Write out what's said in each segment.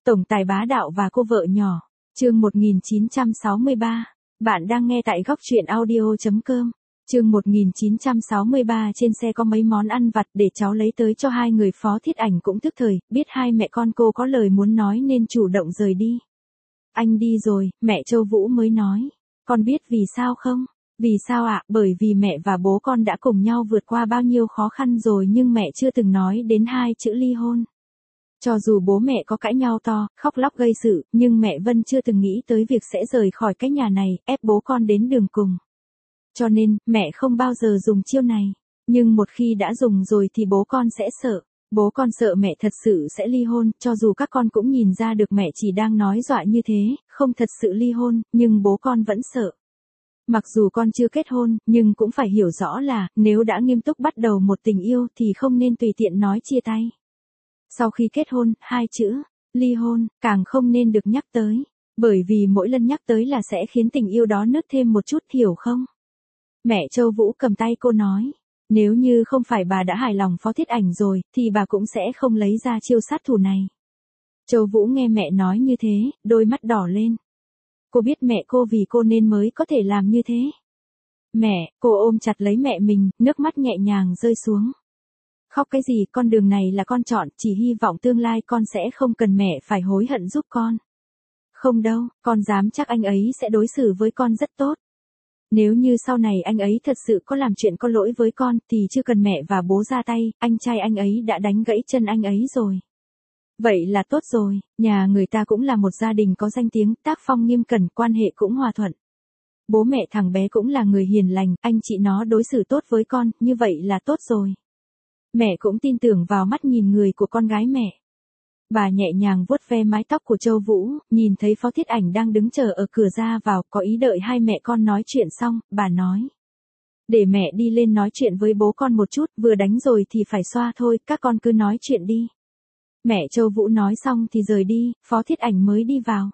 Tổng tài bá đạo và cô vợ nhỏ. Chương 1963. Bạn đang nghe tại góc truyện audio.com. Chương 1963. Trên xe có mấy món ăn vặt để cháu lấy tới cho hai người. Phó Thiết Ảnh cũng tức thời, biết hai mẹ con cô có lời muốn nói nên chủ động rời đi. Anh đi rồi, mẹ Châu Vũ mới nói. Con biết vì sao không? Vì sao ạ? Bởi vì mẹ và bố con đã cùng nhau vượt qua bao nhiêu khó khăn rồi nhưng mẹ chưa từng nói đến hai chữ ly hôn. Cho dù bố mẹ có cãi nhau to, khóc lóc gây sự, nhưng mẹ Vân chưa từng nghĩ tới việc sẽ rời khỏi cái nhà này, ép bố con đến đường cùng. Cho nên, mẹ không bao giờ dùng chiêu này. Nhưng một khi đã dùng rồi thì bố con sẽ sợ. Bố con sợ mẹ thật sự sẽ ly hôn, cho dù các con cũng nhìn ra được mẹ chỉ đang nói dọa như thế, không thật sự ly hôn, nhưng bố con vẫn sợ. Mặc dù con chưa kết hôn, nhưng cũng phải hiểu rõ là, nếu đã nghiêm túc bắt đầu một tình yêu thì không nên tùy tiện nói chia tay. Sau khi kết hôn, hai chữ, ly hôn, càng không nên được nhắc tới. Bởi vì mỗi lần nhắc tới là sẽ khiến tình yêu đó nứt thêm một chút, hiểu không? Mẹ Châu Vũ cầm tay cô nói. Nếu như không phải bà đã hài lòng Phó Thiết Ảnh rồi, thì bà cũng sẽ không lấy ra chiêu sát thủ này. Châu Vũ nghe mẹ nói như thế, đôi mắt đỏ lên. Cô biết mẹ cô vì cô nên mới có thể làm như thế. Mẹ, cô ôm chặt lấy mẹ mình, nước mắt nhẹ nhàng rơi xuống. Khóc cái gì, con đường này là con chọn, chỉ hy vọng tương lai con sẽ không cần mẹ phải hối hận giúp con. Không đâu, con dám chắc anh ấy sẽ đối xử với con rất tốt. Nếu như sau này anh ấy thật sự có làm chuyện có lỗi với con thì chưa cần mẹ và bố ra tay, anh trai anh ấy đã đánh gãy chân anh ấy rồi. Vậy là tốt rồi, nhà người ta cũng là một gia đình có danh tiếng, tác phong nghiêm cẩn, quan hệ cũng hòa thuận. Bố mẹ thằng bé cũng là người hiền lành, anh chị nó đối xử tốt với con, như vậy là tốt rồi. Mẹ cũng tin tưởng vào mắt nhìn người của con gái mẹ. Bà nhẹ nhàng vuốt ve mái tóc của Châu Vũ, nhìn thấy Phó Thiết Ảnh đang đứng chờ ở cửa ra vào, có ý đợi hai mẹ con nói chuyện xong, bà nói. Để mẹ đi lên nói chuyện với bố con một chút, vừa đánh rồi thì phải xoa thôi, các con cứ nói chuyện đi. Mẹ Châu Vũ nói xong thì rời đi, Phó Thiết Ảnh mới đi vào.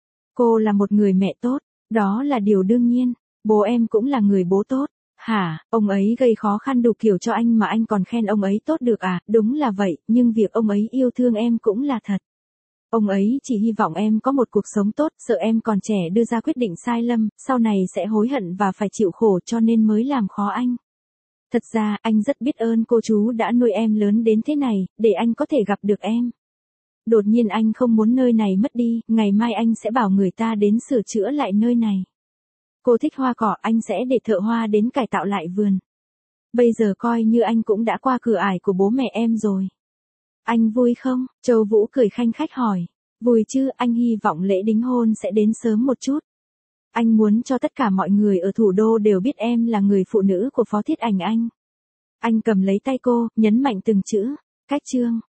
Cô là một người mẹ tốt, đó là điều đương nhiên, bố em cũng là người bố tốt. Hả, ông ấy gây khó khăn đủ kiểu cho anh mà anh còn khen ông ấy tốt được à? Đúng là vậy, nhưng việc ông ấy yêu thương em cũng là thật. Ông ấy chỉ hy vọng em có một cuộc sống tốt, sợ em còn trẻ đưa ra quyết định sai lầm, sau này sẽ hối hận và phải chịu khổ cho nên mới làm khó anh. Thật ra, anh rất biết ơn cô chú đã nuôi em lớn đến thế này, để anh có thể gặp được em. Đột nhiên anh không muốn nơi này mất đi, ngày mai anh sẽ bảo người ta đến sửa chữa lại nơi này. Cô thích hoa cỏ, anh sẽ để thợ hoa đến cải tạo lại vườn. Bây giờ coi như anh cũng đã qua cửa ải của bố mẹ em rồi. Anh vui không? Châu Vũ cười khanh khách hỏi. Vui chứ, anh hy vọng lễ đính hôn sẽ đến sớm một chút. Anh muốn cho tất cả mọi người ở thủ đô đều biết em là người phụ nữ của Phó Thiết Ảnh anh. Anh cầm lấy tay cô, nhấn mạnh từng chữ. Cách chương.